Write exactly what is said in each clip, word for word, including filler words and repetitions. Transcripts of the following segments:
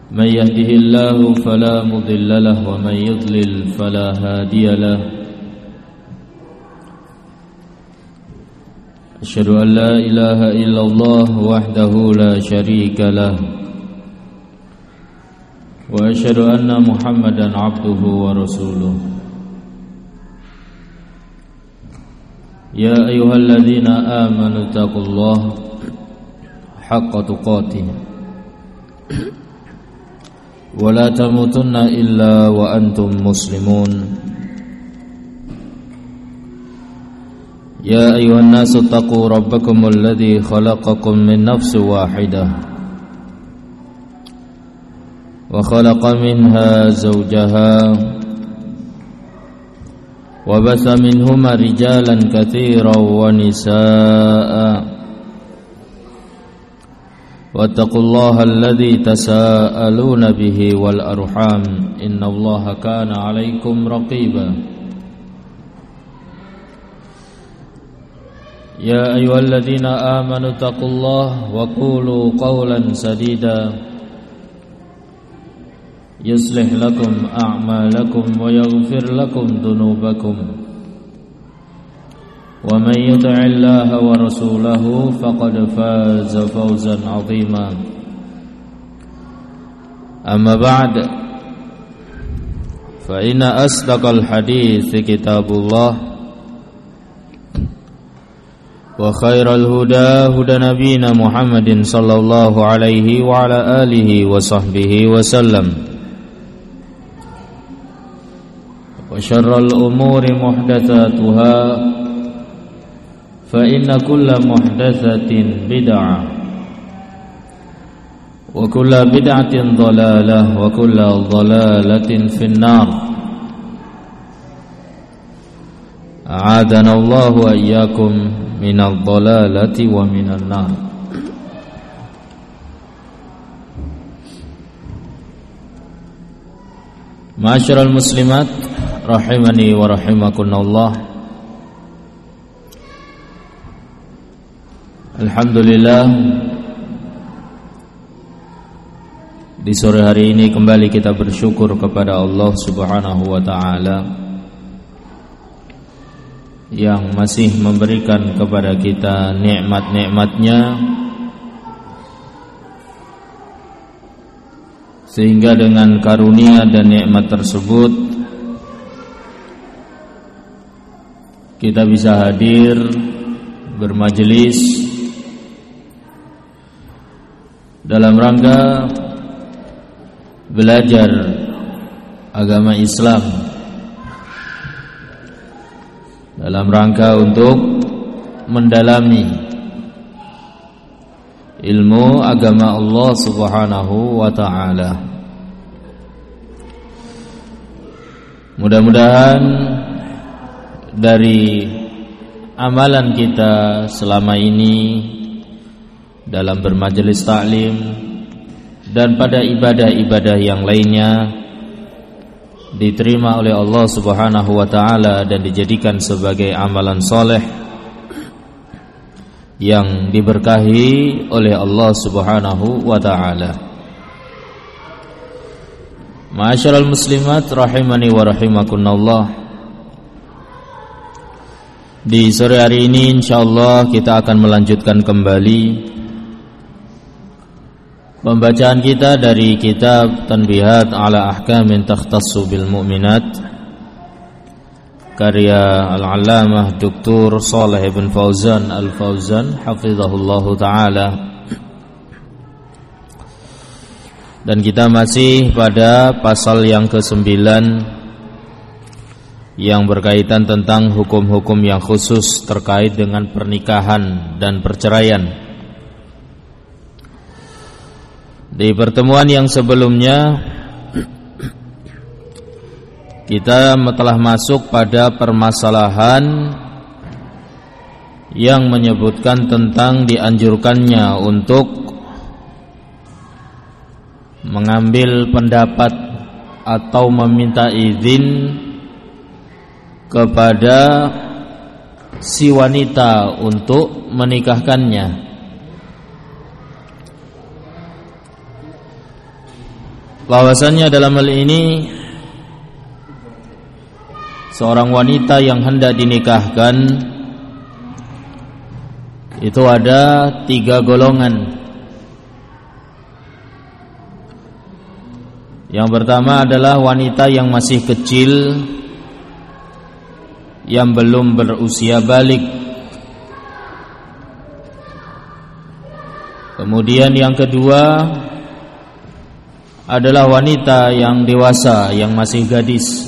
من يهده الله فلا مضل له ومن يضلل فلا هادي له أشهد أن لا إله إلا الله وحده لا شريك له وأشهد أن محمدا عبده ورسوله يا أيها الذين آمنوا اتقوا الله حق تقاته ولا تموتن إلا وأنتم مسلمون يا أيها الناس اتقوا ربكم الذي خلقكم من نفس واحدة وخلق منها زوجها وبث منهما رجالا كثيرا ونساء واتقوا الله الذي تساءلون به والأرحام إن الله كان عليكم رقيبا يا أيها الذين آمنوا اتقوا الله وقولوا قولا سديدا يصلح لكم أعمالكم ويغفر لكم ذنوبكم ومن يطع الله ورسوله فقد فاز فوزا عظيما أما بعد فإن أصدق الحديث كتاب الله وخير الهدى هدى نبينا محمد صلى الله عليه وعلى آله وصحبه وسلم وشر الأمور محدثاتها فإن كل محدثة بدعة وكل بدعة ضلالة وكل ضلالة في النار أعاذنا الله وإياكم من الضلالة ومن النار. Ma'asyiral muslimat rahimani wa rahimakumullah. Alhamdulillah, di sore hari ini kembali kita bersyukur kepada Allah Subhanahu wa taala yang masih memberikan kepada kita nikmat-nikmatnya, sehingga dengan karunia dan nikmat tersebut kita bisa hadir bermajelis dalam rangka belajar agama Islam, dalam rangka untuk mendalami ilmu agama Allah Subhanahu wa ta'ala. Mudah-mudahan dari amalan kita selama ini dalam bermajelis taklim dan pada ibadah-ibadah yang lainnya diterima oleh Allah Subhanahu wa taala dan dijadikan sebagai amalan soleh yang diberkahi oleh Allah Subhanahu wa taala. Ma'asyiral muslimat rahimani wa rahimakumullah. Di sore hari ini insyaallah kita akan melanjutkan kembali pembacaan kita dari kitab Tanbihat ala Ahkamin Takhtassu bil Mu'minat karya Al-Allamah Doktor Shalih bin Fauzan Al-Fauzan hafizahullahu ta'ala. Dan kita masih pada pasal yang kesembilan yang berkaitan tentang hukum-hukum yang khusus terkait dengan pernikahan dan perceraian. Di pertemuan yang sebelumnya kita telah masuk pada permasalahan yang menyebutkan tentang dianjurkannya untuk mengambil pendapat atau meminta izin kepada si wanita untuk menikahkannya. bahwasannya dalam hal ini seorang wanita yang hendak dinikahkan itu ada tiga golongan. Yang pertama adalah wanita yang masih kecil, yang belum berusia balik. Kemudian yang kedua adalah wanita yang dewasa, yang masih gadis.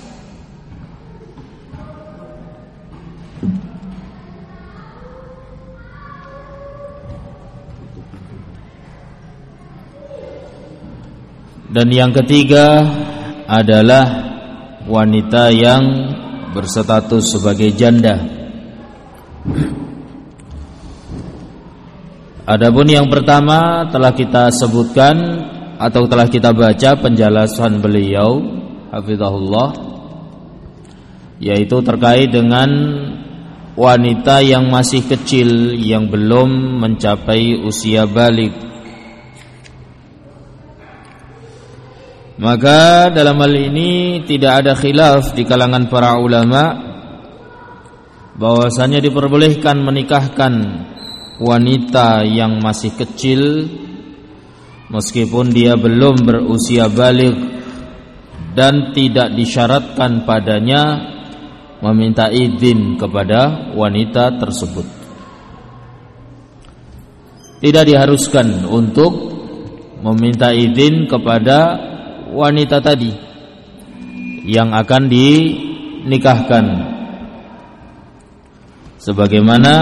Dan yang ketiga adalah wanita yang berstatus sebagai janda. Adapun yang pertama telah kita sebutkan atau telah kita baca penjelasan beliau hafizahullah, yaitu terkait dengan wanita yang masih kecil, yang belum mencapai usia balik. Maka dalam hal ini tidak ada khilaf di kalangan para ulama bahwasanya diperbolehkan menikahkan wanita yang masih kecil meskipun dia belum berusia balik, dan tidak disyaratkan padanya meminta izin kepada wanita tersebut. Tidak diharuskan untuk meminta izin kepada wanita tadi yang akan dinikahkan, sebagaimana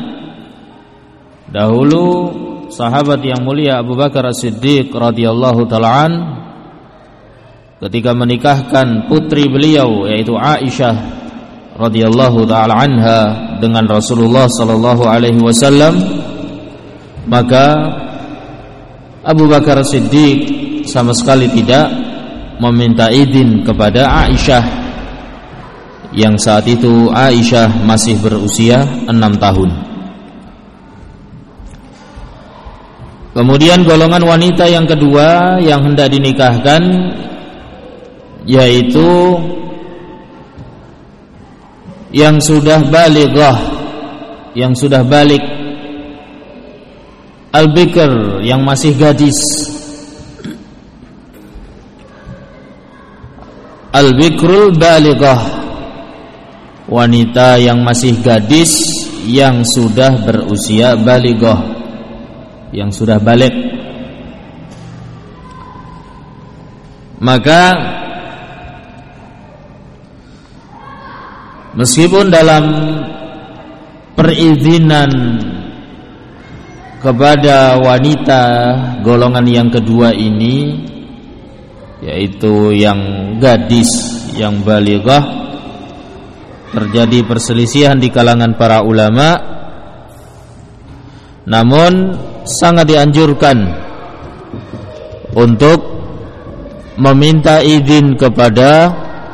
dahulu sahabat yang mulia Abu Bakar As-Siddiq radhiyallahu ta'ala an ketika menikahkan putri beliau yaitu Aisyah radhiyallahu ta'ala anha dengan Rasulullah sallallahu alaihi wasallam, maka Abu Bakar As-Siddiq sama sekali tidak meminta izin kepada Aisyah, yang saat itu Aisyah masih berusia enam tahun. Kemudian golongan wanita yang kedua yang hendak dinikahkan yaitu yang sudah balighah, yang sudah balik, al-bikr, yang masih gadis. Al-bikrul balighah, wanita yang masih gadis yang sudah berusia balighah, yang sudah balik. Maka meskipun dalam perizinan kepada wanita golongan yang kedua ini, yaitu yang gadis, yang balighah, terjadi perselisihan di kalangan para ulama, namun sangat dianjurkan untuk meminta izin kepada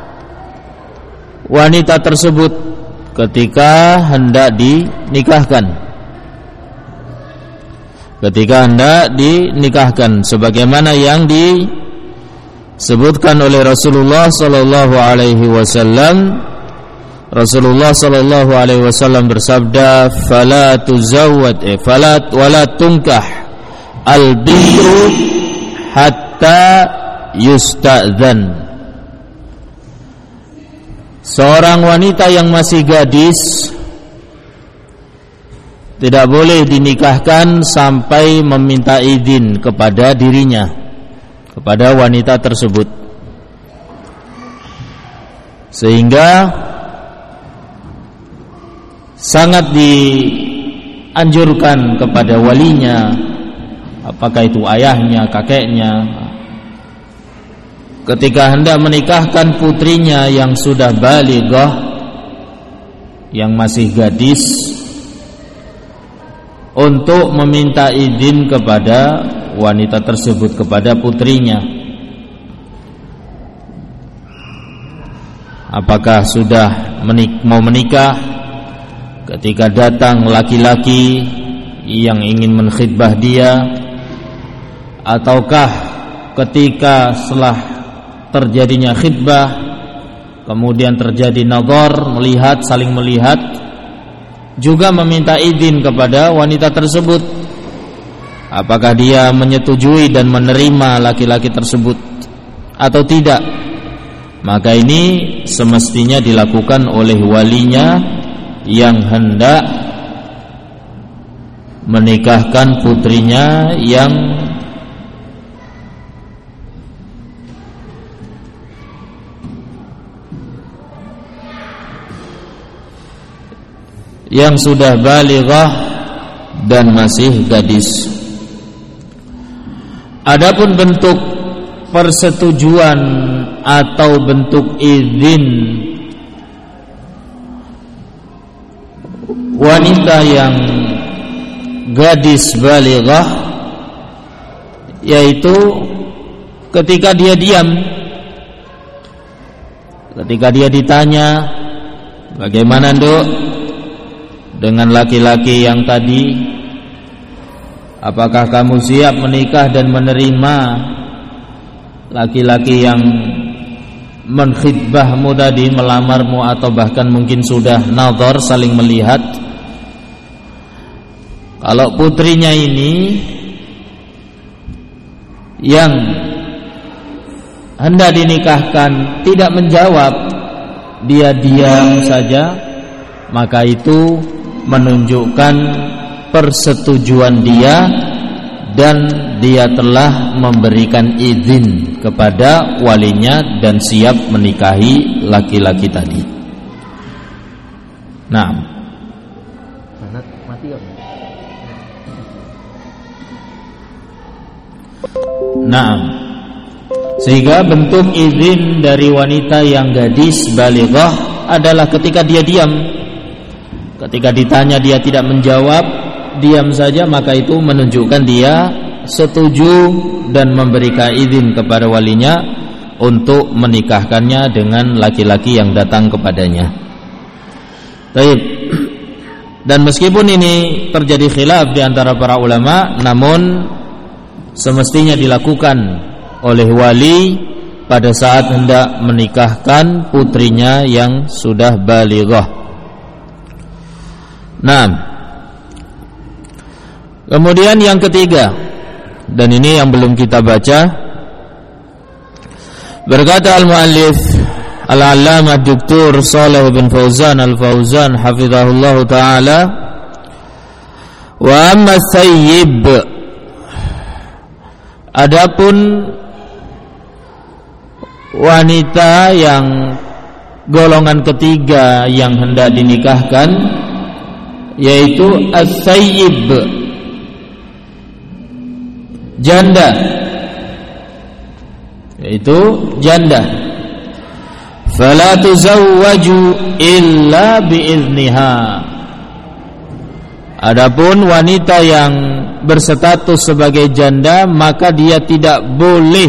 wanita tersebut ketika hendak dinikahkan. Ketika hendak dinikahkan, sebagaimana yang disebutkan oleh Rasulullah sallallahu alaihi wasallam. Rasulullah sallallahu alaihi wasallam bersabda, "Fala tuzawwad eh fala wala tunkah al-bikru hatta yusta'dzan." Seorang wanita yang masih gadis tidak boleh dinikahkan sampai meminta izin kepada dirinya, kepada wanita tersebut. Sehingga sangat dianjurkan kepada walinya, apakah itu ayahnya, kakeknya, ketika hendak menikahkan putrinya yang sudah balighah, yang masih gadis, untuk meminta izin kepada wanita tersebut, kepada putrinya. Apakah sudah menik- mau menikah, ketika datang laki-laki yang ingin menkhidbah dia, ataukah ketika setelah terjadinya khitbah kemudian terjadi nadhar, melihat, saling melihat, juga meminta izin kepada wanita tersebut apakah dia menyetujui dan menerima laki-laki tersebut atau tidak. Maka ini semestinya dilakukan oleh walinya yang hendak menikahkan putrinya yang yang sudah balighah dan masih gadis. Adapun bentuk persetujuan atau bentuk izin wanita yang gadis balighah, yaitu ketika dia diam, ketika dia ditanya, bagaimana Nduk dengan laki-laki yang tadi, apakah kamu siap menikah dan menerima laki-laki yang menkhidbahmu tadi, melamarmu, atau bahkan mungkin sudah nadhar, saling melihat. Kalau putrinya ini yang hendak dinikahkan tidak menjawab, dia diam saja, maka itu menunjukkan persetujuan dia dan dia telah memberikan izin kepada walinya dan siap menikahi laki-laki tadi. Nah, nah, sehingga bentuk izin dari wanita yang gadis balighah adalah ketika dia diam, ketika ditanya dia tidak menjawab, diam saja, maka itu menunjukkan dia setuju dan memberikan izin kepada walinya untuk menikahkannya dengan laki-laki yang datang kepadanya. Baik. Dan meskipun ini terjadi khilaf di antara para ulama, namun semestinya dilakukan oleh wali pada saat hendak menikahkan putrinya yang sudah balighah. Nah, kemudian yang ketiga, dan ini yang belum kita baca, berkata al-muallif al-allamah Doktor Shalih bin Fauzan al-Fauzan hafizahullah taala, wa amma sayyib, adapun wanita yang golongan ketiga yang hendak dinikahkan, yaitu as-sayyib, janda, yaitu janda. Fala tuzawwaju illa biizniha. Adapun wanita yang berstatus sebagai janda, maka dia tidak boleh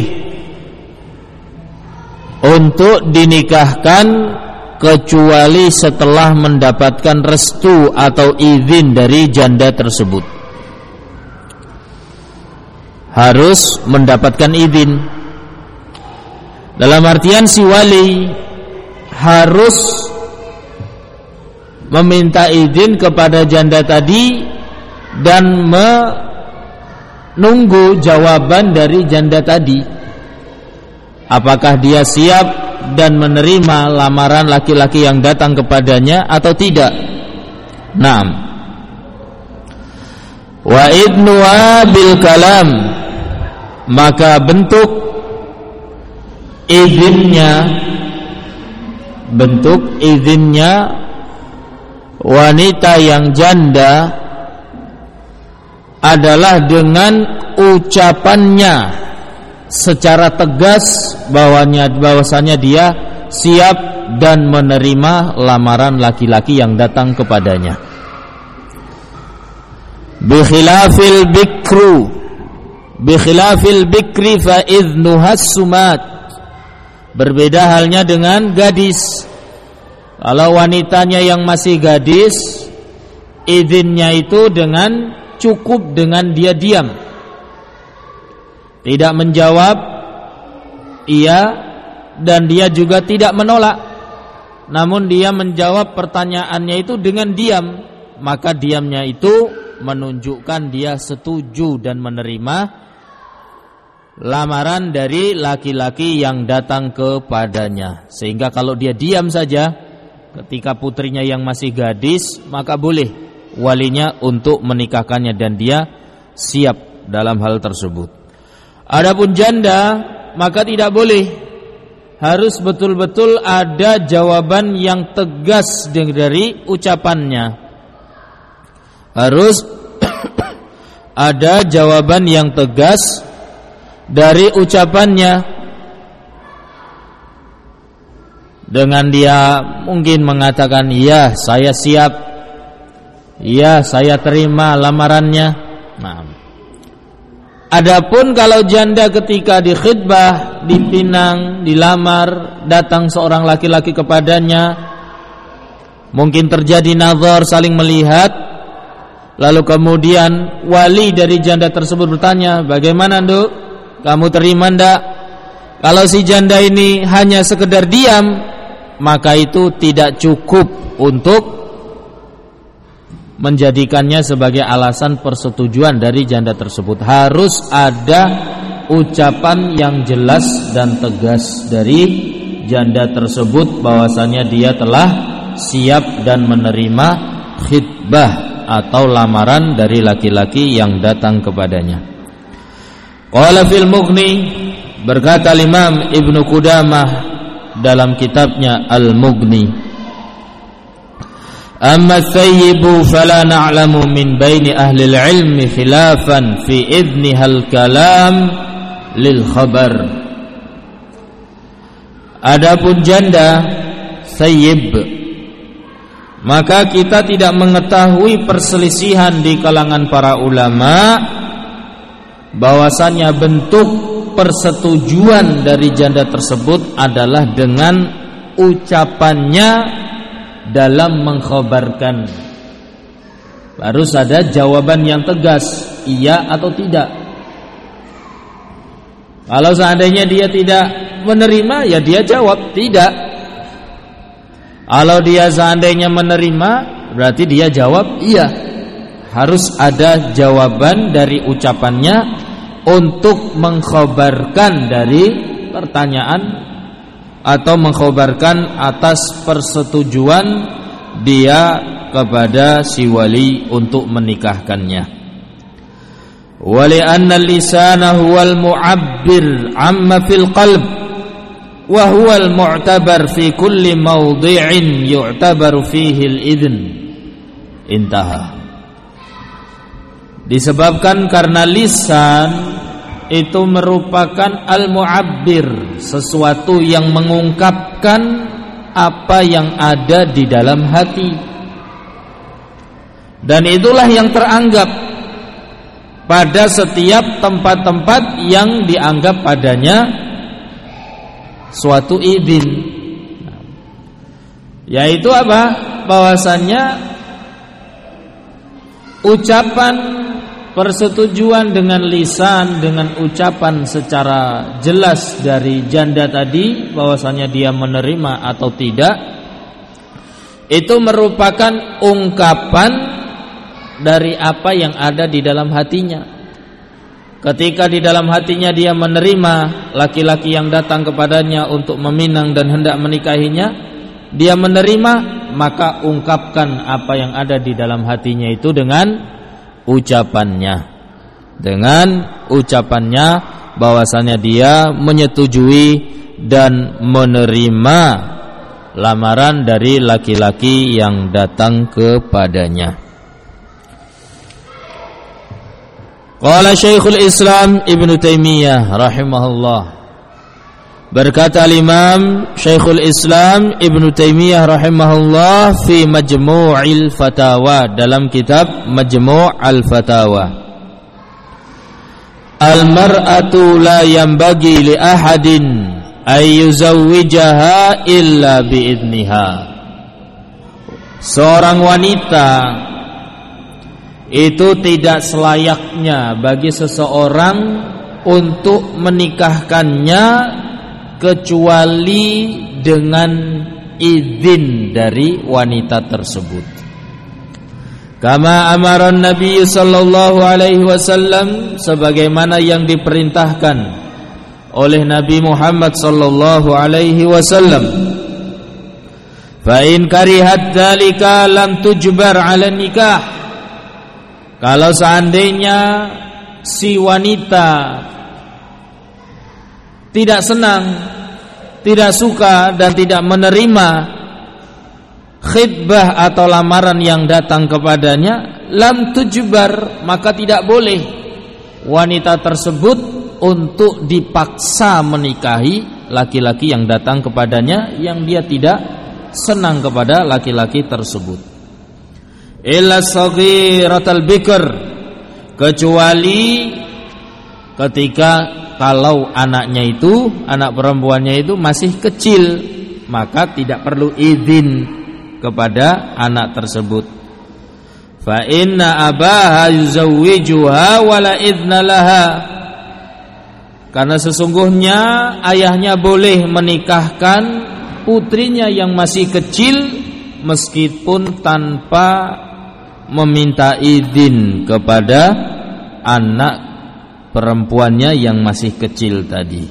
untuk dinikahkan kecuali setelah mendapatkan restu atau izin dari janda tersebut. Harus mendapatkan izin. Dalam artian si wali harus meminta izin kepada janda tadi dan menunggu jawaban dari janda tadi, apakah dia siap dan menerima lamaran laki-laki yang datang kepadanya atau tidak. Naam. Wa idnuha bil kalam, maka bentuk izinnya, bentuk izinnya wanita yang janda adalah dengan ucapannya secara tegas bahwanya bahwasanya dia siap dan menerima lamaran laki-laki yang datang kepadanya. Bi khilafil bikru, bi khilafil bikri fa idnuha sumat. Berbeda halnya dengan gadis. Kalau wanitanya yang masih gadis, izinnya itu dengan cukup dengan dia diam, tidak menjawab, iya, dan dia juga tidak menolak, namun dia menjawab pertanyaannya itu dengan diam, maka diamnya itu menunjukkan dia setuju dan menerima lamaran dari laki-laki yang datang kepadanya. Sehingga kalau dia diam saja ketika putrinya yang masih gadis, maka boleh walinya untuk menikahkannya dan dia siap dalam hal tersebut. Adapun janda maka tidak boleh, harus betul-betul ada jawaban yang tegas dari ucapannya. Harus ada jawaban yang tegas dari ucapannya. Dengan dia mungkin mengatakan, "Ya, saya siap. Ya, saya terima lamarannya." Nah, adapun kalau janda ketika dikhidbah, dipinang, dilamar, datang seorang laki-laki kepadanya, mungkin terjadi nazar, saling melihat, lalu kemudian wali dari janda tersebut bertanya, "Bagaimana, Nduk? Kamu terima ndak?" Kalau si janda ini hanya sekedar diam, maka itu tidak cukup untuk menjadikannya sebagai alasan persetujuan dari janda tersebut. Harus ada ucapan yang jelas dan tegas dari janda tersebut bahwasannya dia telah siap dan menerima khitbah atau lamaran dari laki-laki yang datang kepadanya. Qala fil Mughni, berkata Imam Ibnu Qudamah dalam kitabnya Al-Mughni, amma thayyibu fala na'lamu min baini ahli al-ilmi khilafan fi idniha al-kalam lil khabar. Adapun janda thayyib, maka kita tidak mengetahui perselisihan di kalangan para ulama bahwasannya bentuk persetujuan dari janda tersebut adalah dengan ucapannya dalam mengkhabarkan. Harus ada jawaban yang tegas, iya atau tidak. Kalau seandainya dia tidak menerima, ya dia jawab tidak. Kalau dia seandainya menerima, berarti dia jawab iya. Harus ada jawaban dari ucapannya untuk mengkhabarkan dari pertanyaan atau mengkhabarkan atas persetujuan dia kepada si wali untuk menikahkannya. Wali anna lisana huwal mu'abbir amma fil qalb wa huwal mu'tabar fi kulli mawdi'in yu'tabaru fihi al-idhn. Intaha. Disebabkan karena lisan itu merupakan al-mu'abbir, sesuatu yang mengungkapkan apa yang ada di dalam hati, dan itulah yang teranggap pada setiap tempat-tempat yang dianggap padanya suatu idin, yaitu apa? Bahwasannya ucapan persetujuan dengan lisan, dengan ucapan secara jelas dari janda tadi bahwasanya dia menerima atau tidak, itu merupakan ungkapan dari apa yang ada di dalam hatinya. Ketika di dalam hatinya dia menerima laki-laki yang datang kepadanya untuk meminang dan hendak menikahinya, dia menerima, maka ungkapkan apa yang ada di dalam hatinya itu dengan ucapannya, dengan ucapannya bahwasanya dia menyetujui dan menerima lamaran dari laki-laki yang datang kepadanya. Qala Syekhul Islam Ibnu Taimiyah rahimahullah, berkata Imam Syekhul Islam Ibnu Taimiyah rahimahullah fi Majmu'il Fatawa, dalam kitab Majmu' al-Fatawa, al-mar'atu la yanbaghi li ahadin ay yuzawwijaha illa biidniha. Seorang wanita itu tidak selayaknya bagi seseorang untuk menikahkannya kecuali dengan izin dari wanita tersebut. Kama amaran Nabi sallallahu alaihi wasallam, sebagaimana yang diperintahkan oleh Nabi Muhammad sallallahu alaihi wasallam. Fa in karihat dzalika lam tujbar 'ala nikah. Kalau seandainya si wanita tidak senang, tidak suka dan tidak menerima khitbah atau lamaran yang datang kepadanya, lam tujbar, maka tidak boleh wanita tersebut untuk dipaksa menikahi laki-laki yang datang kepadanya yang dia tidak senang kepada laki-laki tersebut. Illa saghiratal bikr, kecuali ketika kalau anaknya itu, anak perempuannya itu masih kecil, maka tidak perlu izin kepada anak tersebut. Fa inna abaha yuzawwijuha wala idna laha, karena sesungguhnya ayahnya boleh menikahkan putrinya yang masih kecil meskipun tanpa meminta izin kepada anak perempuannya yang masih kecil tadi.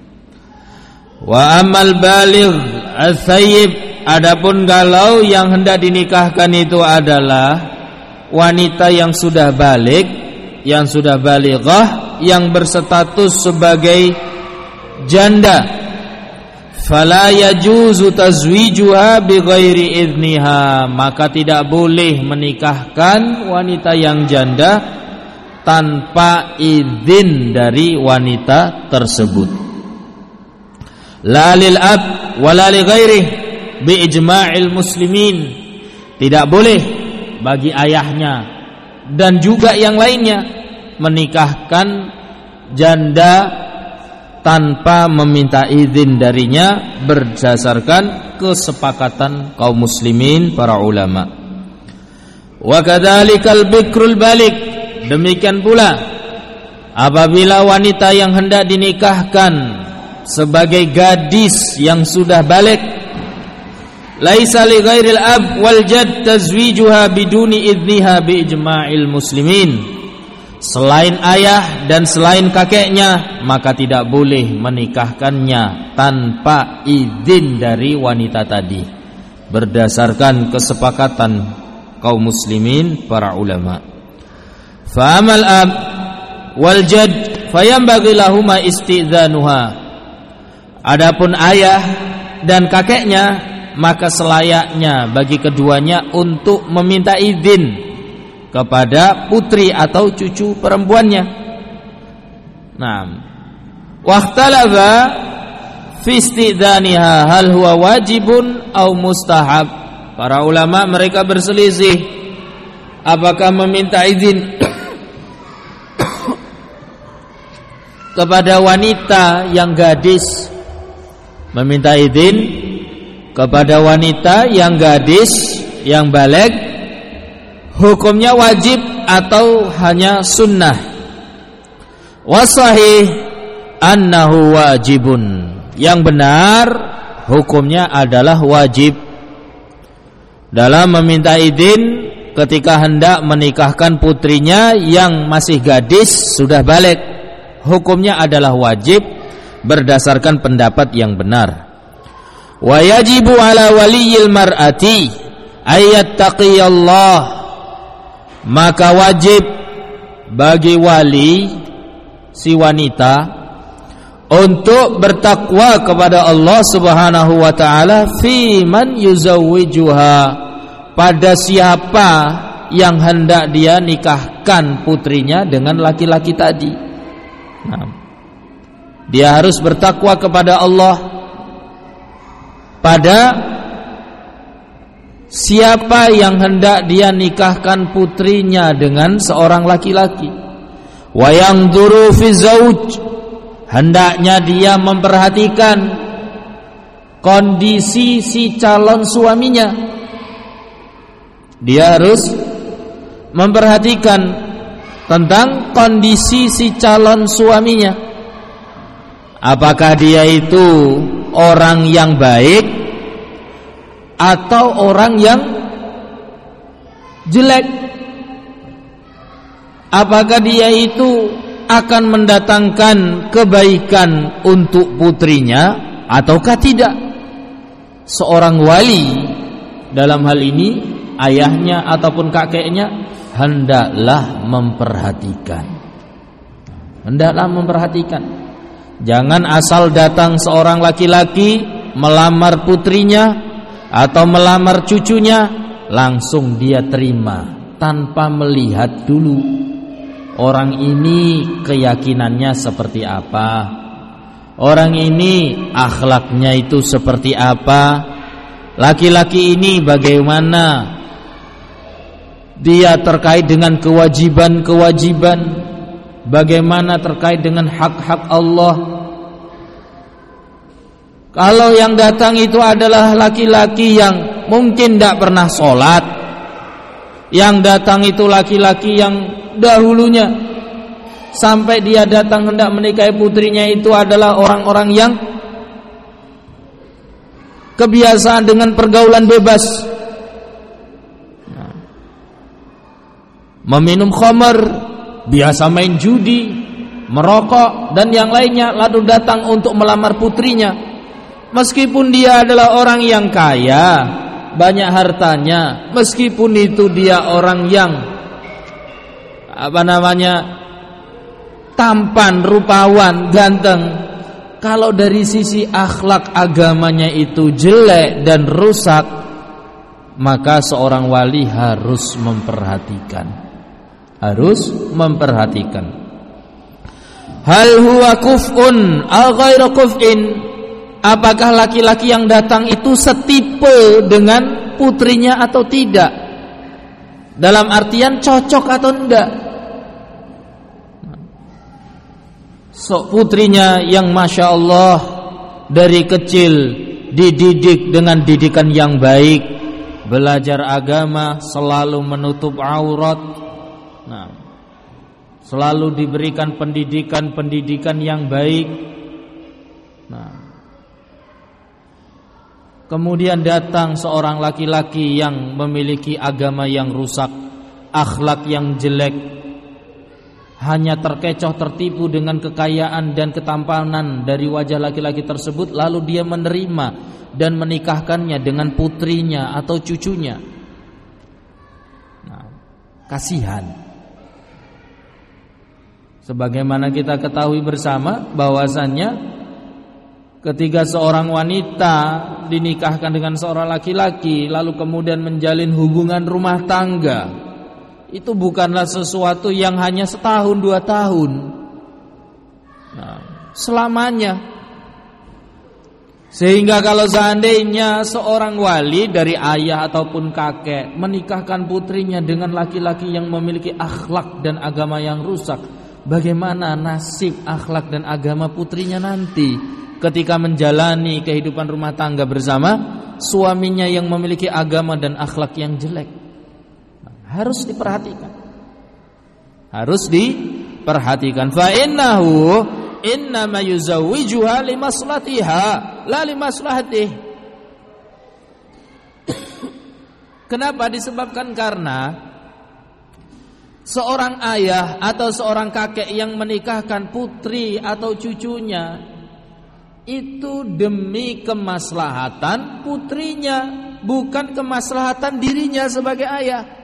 Wa amal baligh al-thayyib, adapun kalau yang hendak dinikahkan itu adalah wanita yang sudah balik, yang sudah balighah, yang berstatus sebagai janda, fala yajuzu tazwijuha bighairi idniha, maka tidak boleh menikahkan wanita yang janda tanpa izin dari wanita tersebut. La lil ab wala li ghairihi bi ijma'il muslimin, tidak boleh bagi ayahnya dan juga yang lainnya menikahkan janda tanpa meminta izin darinya berdasarkan kesepakatan kaum muslimin para ulama. Wa kadzalikal bikrul balik, demikian pula apabila wanita yang hendak dinikahkan sebagai gadis yang sudah balik, laisa li ghairil ab wal jad tazwijuha biduni idniha bi ijma'il muslimin, selain ayah dan selain kakeknya maka tidak boleh menikahkannya tanpa izin dari wanita tadi berdasarkan kesepakatan kaum muslimin para ulama. Fa amal ab wal jad fayambaghi lahuma istidzanuha, adapun ayah dan kakeknya maka selayaknya bagi keduanya untuk meminta izin kepada putri atau cucu perempuannya. Nah, waqtalafa fi istidzaniha hal huwa wajibun aw mustahab. Para ulama mereka berselisih apakah meminta izin kepada wanita yang gadis, meminta izin kepada wanita yang gadis yang balik, hukumnya wajib atau hanya sunnah. Wasahih annahu wajibun, yang benar hukumnya adalah wajib. Dalam meminta izin ketika hendak menikahkan putrinya yang masih gadis sudah balik, hukumnya adalah wajib berdasarkan pendapat yang benar. Wa yajibu ala waliyil mar'ati ayattaqiyallah, maka wajib bagi wali si wanita untuk bertakwa kepada Allah Subhanahu wa taala fi man yuzawwijuha, pada siapa yang hendak dia nikahkan putrinya dengan laki-laki tadi. Nah, dia harus bertakwa kepada Allah pada siapa yang hendak dia nikahkan putrinya dengan seorang laki-laki. Wa yanzuru fi zauj, hendaknya dia memperhatikan kondisi si calon suaminya. Dia harus memperhatikan tentang kondisi si calon suaminya. Apakah dia itu orang yang baik atau orang yang jelek? Apakah dia itu akan mendatangkan kebaikan untuk putrinya ataukah tidak? Seorang wali dalam hal ini ayahnya ataupun kakeknya hendaklah memperhatikan. Hendaklah memperhatikan. Jangan asal datang seorang laki-laki melamar putrinya atau melamar cucunya, langsung dia terima tanpa melihat dulu orang ini keyakinannya seperti apa, orang ini akhlaknya itu seperti apa, laki-laki ini bagaimana dia terkait dengan kewajiban-kewajiban, bagaimana terkait dengan hak-hak Allah. Kalau yang datang itu adalah laki-laki yang mungkin tidak pernah sholat, yang datang itu laki-laki yang dahulunya sampai dia datang hendak menikahi putrinya itu adalah orang-orang yang kebiasaan dengan pergaulan bebas, meminum khamar, biasa main judi, merokok dan yang lainnya, lalu datang untuk melamar putrinya. Meskipun dia adalah orang yang kaya, banyak hartanya, meskipun itu dia orang yang apa namanya tampan, rupawan, ganteng, kalau dari sisi akhlak agamanya itu jelek dan rusak, maka seorang wali harus memperhatikan. Harus memperhatikan. Hal huwa kuf'un aw ghairu kuf'in? Apakah laki-laki yang datang itu setipe dengan putrinya atau tidak? Dalam artian cocok atau tidak? So, putrinya yang Masya Allah dari kecil dididik dengan didikan yang baik, belajar agama, selalu menutup aurat, nah, selalu diberikan pendidikan-pendidikan yang baik. Nah, kemudian datang seorang laki-laki yang memiliki agama yang rusak, akhlak yang jelek, hanya terkecoh tertipu dengan kekayaan dan ketampanan dari wajah laki-laki tersebut, lalu dia menerima dan menikahkannya dengan putrinya atau cucunya. Nah, kasihan. Sebagaimana kita ketahui bersama bahwasannya ketika seorang wanita dinikahkan dengan seorang laki-laki lalu kemudian menjalin hubungan rumah tangga, itu bukanlah sesuatu yang hanya setahun dua tahun, nah, selamanya. Sehingga kalau seandainya seorang wali dari ayah ataupun kakek menikahkan putrinya dengan laki-laki yang memiliki akhlak dan agama yang rusak, bagaimana nasib akhlak dan agama putrinya nanti ketika menjalani kehidupan rumah tangga bersama suaminya yang memiliki agama dan akhlak yang jelek? Harus diperhatikan. Harus diperhatikan. Fa innahu innama yuzawwijuha limaslahatiha la limaslahatih. Kenapa? Disebabkan karena seorang ayah atau seorang kakek yang menikahkan putri atau cucunya itu demi kemaslahatan putrinya, bukan kemaslahatan dirinya sebagai ayah.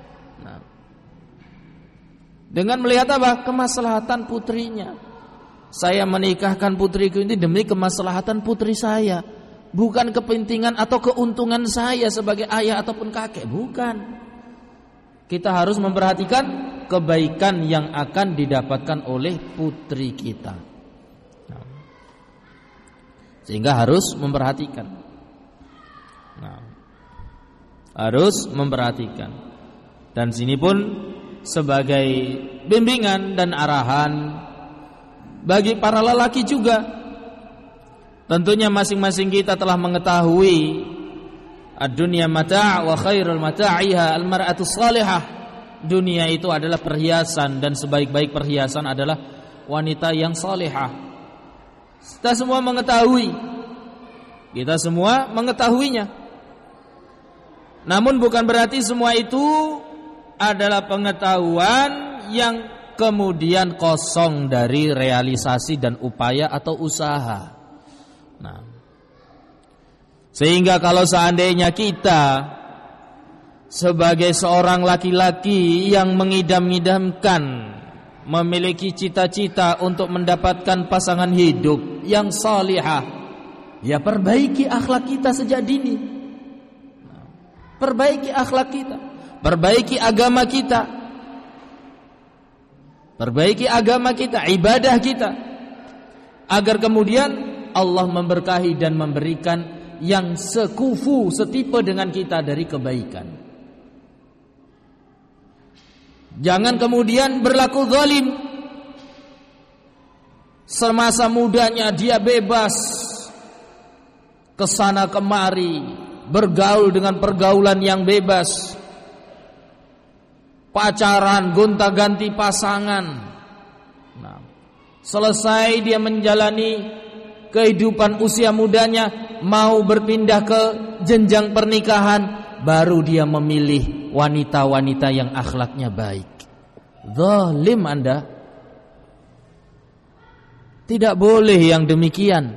Dengan melihat apa? Kemaslahatan putrinya. Saya menikahkan putriku ini demi kemaslahatan putri saya, bukan kepentingan atau keuntungan saya sebagai ayah ataupun kakek, bukan. Kita harus memperhatikan kebaikan yang akan didapatkan oleh putri kita. Sehingga harus memperhatikan. Nah, harus memperhatikan. Dan sini pun sebagai bimbingan dan arahan bagi para lelaki juga. Tentunya masing-masing kita telah mengetahui ad-dunya mata' wa khairul mata'iha al-mar'atu salihah. Dunia itu adalah perhiasan dan sebaik-baik perhiasan adalah wanita yang salihah. Kita semua mengetahui. Kita semua mengetahuinya. Namun bukan berarti semua itu adalah pengetahuan yang kemudian kosong dari realisasi dan upaya atau usaha. Nah, sehingga kalau seandainya kita sebagai seorang laki-laki yang mengidam-idamkan, memiliki cita-cita untuk mendapatkan pasangan hidup yang salihah, ya perbaiki akhlak kita sejak dini. Perbaiki akhlak kita, perbaiki agama kita, perbaiki agama kita, ibadah kita, agar kemudian Allah memberkahi dan memberikan yang sekufu, setipe dengan kita dari kebaikan. Jangan kemudian berlaku zalim. Semasa mudanya dia bebas kesana kemari, bergaul dengan pergaulan yang bebas, pacaran, gonta-ganti pasangan. Nah, selesai dia menjalani kehidupan usia mudanya, mau berpindah ke jenjang pernikahan, baru dia memilih wanita-wanita yang akhlaknya baik. Zalim Anda. Tidak boleh yang demikian.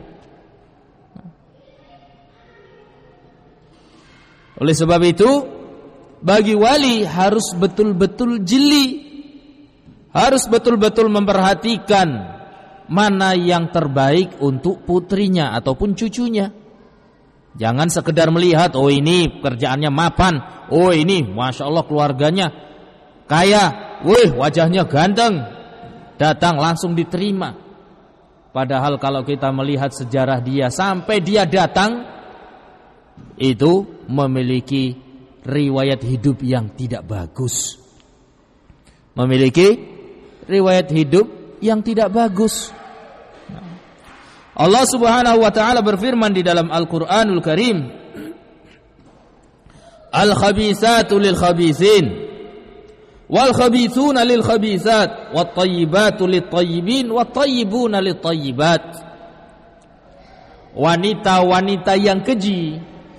Oleh sebab itu, bagi wali harus betul-betul jeli, harus betul-betul memperhatikan mana yang terbaik untuk putrinya ataupun cucunya. Jangan sekedar melihat, oh ini kerjaannya mapan, oh ini masya Allah keluarganya kaya, wih wajahnya ganteng, datang langsung diterima. Padahal kalau kita melihat sejarah dia sampai dia datang, itu memiliki riwayat hidup yang tidak bagus, memiliki riwayat hidup yang tidak bagus. Allah Subhanahu wa ta'ala berfirman di dalam Al-Qur'anul Karim, Al-khabithatu lil-khabithin wal-khabithuna lil-khabithat wat-tayyibatu lit-tayyibin wat-tayyibuna lit-tayyibat. Wanita-wanita yang keji,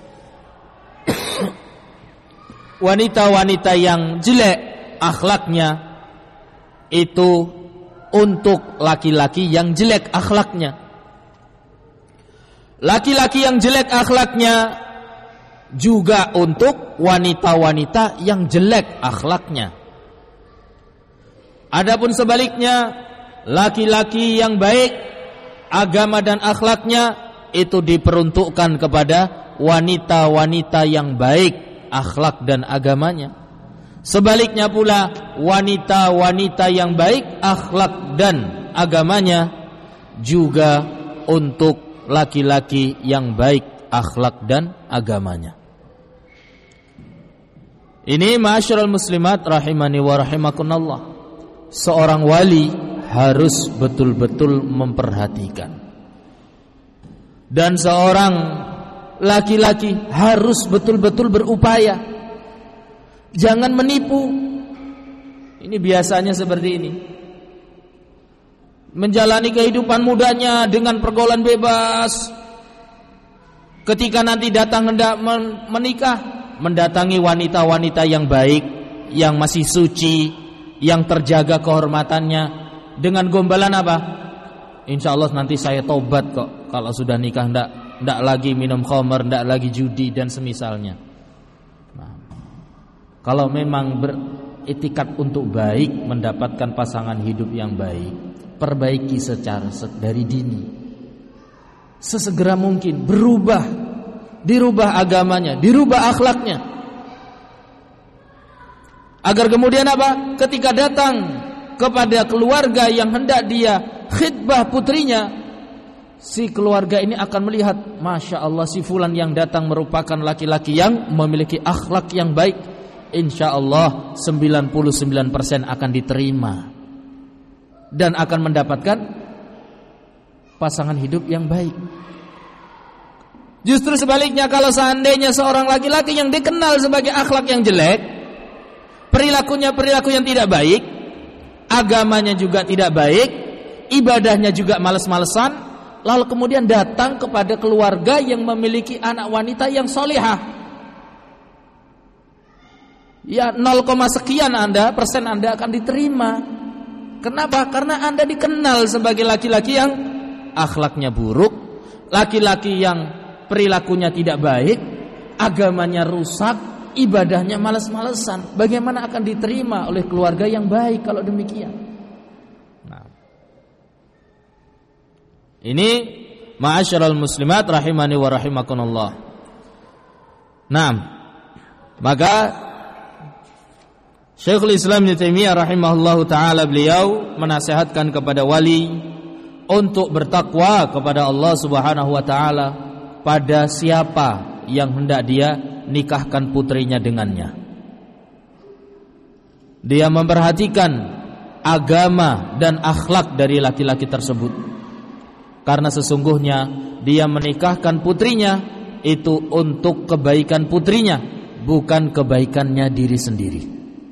wanita-wanita yang jelek akhlaknya, itu untuk laki-laki yang jelek akhlaknya. Laki-laki yang jelek akhlaknya juga untuk wanita-wanita yang jelek akhlaknya. Adapun sebaliknya, laki-laki yang baik agama dan akhlaknya, itu diperuntukkan kepada wanita-wanita yang baik akhlak dan agamanya. Sebaliknya pula, wanita-wanita yang baik akhlak dan agamanya juga untuk laki-laki yang baik akhlak dan agamanya. Ini ma'asyiral muslimat rahimani wa rahimakumullah. Seorang wali harus betul-betul memperhatikan. Dan seorang laki-laki harus betul-betul berupaya. Jangan menipu. Ini biasanya seperti ini. Menjalani kehidupan mudanya dengan pergaulan bebas. Ketika nanti datang hendak menikah, mendatangi wanita-wanita yang baik, yang masih suci, yang terjaga kehormatannya, dengan gombalan apa? Insya Allah nanti saya tobat kok kalau sudah nikah, ndak ndak lagi minum khamr, ndak lagi judi dan semisalnya. Nah, kalau memang beretikat untuk baik, mendapatkan pasangan hidup yang baik, perbaiki secara dari dini, sesegera mungkin berubah, dirubah agamanya, dirubah akhlaknya, agar kemudian apa? Ketika datang kepada keluarga yang hendak dia khidbah putrinya, si keluarga ini akan melihat, masya Allah, si fulan yang datang merupakan laki-laki yang memiliki akhlak yang baik. Insya Allah sembilan puluh sembilan persen akan diterima dan akan mendapatkan pasangan hidup yang baik. Justru sebaliknya, kalau seandainya seorang laki-laki yang dikenal sebagai akhlak yang jelek, perilakunya perilaku yang tidak baik, agamanya juga tidak baik, ibadahnya juga males-malesan, lalu kemudian datang kepada keluarga yang memiliki anak wanita yang solihah. Ya nol, sekian Anda persen Anda akan diterima. Kenapa? Karena Anda dikenal sebagai laki-laki yang akhlaknya buruk, laki-laki yang perilakunya tidak baik, agamanya rusak, ibadahnya malas-malesan. Bagaimana akan diterima oleh keluarga yang baik kalau demikian? Nah, ini ma'asyiral muslimat rahimani wa rahimakumullah. Nah, maka Syekhul Islam Ibnu Taimiyah rahimahullahu taala beliau menasihatkan kepada wali untuk bertakwa kepada Allah Subhanahu wa taala pada siapa yang hendak dia nikahkan putrinya dengannya. Dia memperhatikan agama dan akhlak dari laki-laki tersebut. Karena sesungguhnya dia menikahkan putrinya itu untuk kebaikan putrinya, bukan kebaikannya diri sendiri.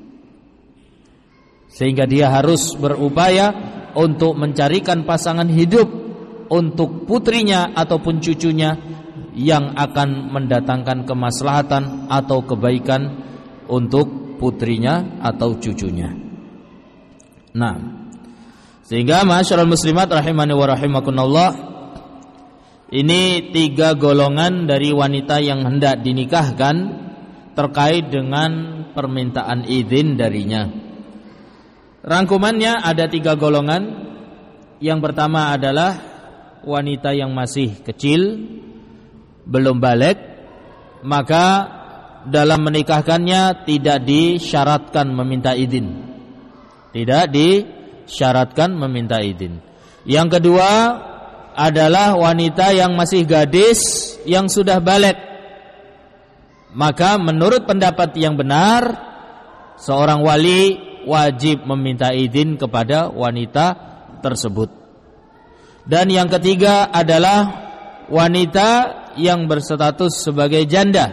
Sehingga dia harus berupaya untuk mencarikan pasangan hidup untuk putrinya ataupun cucunya yang akan mendatangkan kemaslahatan atau kebaikan untuk putrinya atau cucunya. Nah, sehingga ma'asyiral muslimat rahimani wa rahimakumullah, ini tiga golongan dari wanita yang hendak dinikahkan terkait dengan permintaan izin darinya. Rangkumannya ada tiga golongan. Yang pertama adalah wanita yang masih kecil, belum balik, maka dalam menikahkannya tidak disyaratkan meminta izin. Tidak disyaratkan meminta izin. Yang kedua adalah wanita yang masih gadis yang sudah balik. Maka menurut pendapat yang benar, seorang wali wajib meminta izin kepada wanita tersebut. Dan yang ketiga adalah wanita yang berstatus sebagai janda.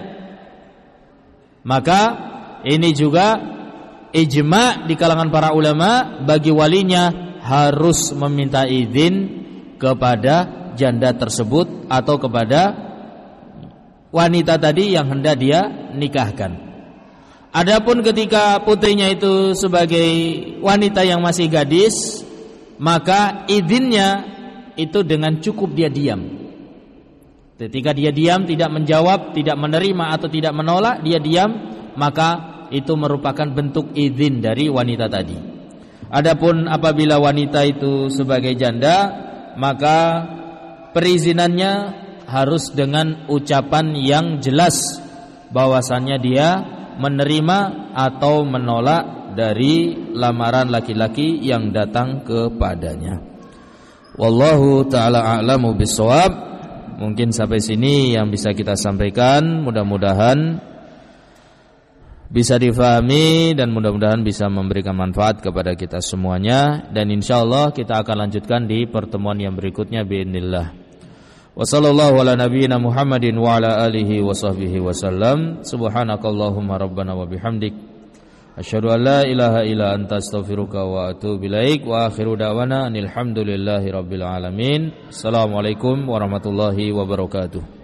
Maka ini juga ijma' di kalangan para ulama, bagi walinya harus meminta izin kepada janda tersebut atau kepada wanita tadi yang hendak dia nikahkan. Adapun ketika putrinya itu sebagai wanita yang masih gadis, maka izinnya itu dengan cukup dia diam. Ketika dia diam, tidak menjawab, tidak menerima atau tidak menolak, dia diam, maka itu merupakan bentuk izin dari wanita tadi. Adapun apabila wanita itu sebagai janda, maka perizinannya harus dengan ucapan yang jelas bahwasannya dia menerima atau menolak dari lamaran laki-laki yang datang kepadanya. Wallahu ta'ala a'lamu bissawab. Mungkin sampai sini yang bisa kita sampaikan, mudah-mudahan bisa difahami dan mudah-mudahan bisa memberikan manfaat kepada kita semuanya. Dan insyaallah kita akan lanjutkan di pertemuan yang berikutnya biidznillah. Wa sallallahu ala nabiyyina Muhammadin wa ala alihi wa sahbihi wa sallam. Subhanakallahumma rabbana wa bihamdik, asyhadu an la ilaha illa anta astaghfiruka wa atubu ilaik. Wa akhiru da'wana alhamdulillahi rabbil alamin. Assalamualaikum warahmatullahi wabarakatuh.